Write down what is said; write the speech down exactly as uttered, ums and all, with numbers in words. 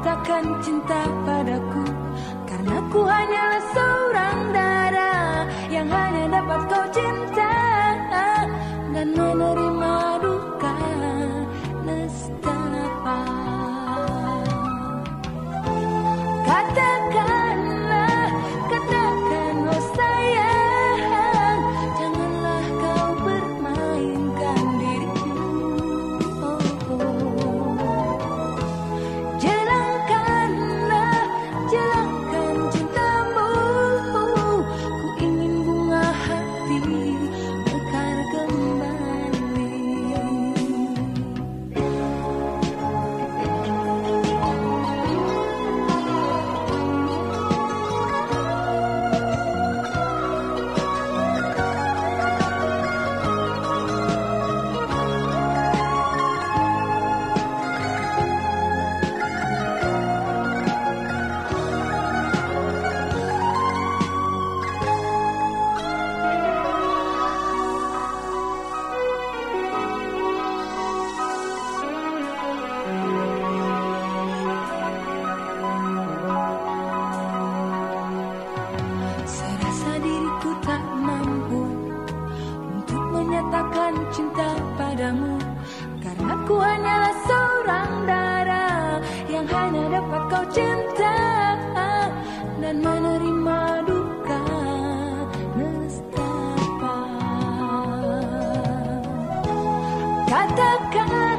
menyatakan cinta padaku, karena ku hanyalah seorang dara yang hanya dapat kau cinta dan menerima duka nestapa. Katakanlah, katakan oh sayang, janganlah kau permainkan diriku. Oh, oh. Jelangkanlah, jelangkan cintamu. Ku ingin bunga hati mekar kembali. Serasa diriku tak mampu untuk menyatakan cinta padamu, karena ku hanyalah seorang dara yang hanya dapat kau cinta dan menerima duka nestapa. Katakan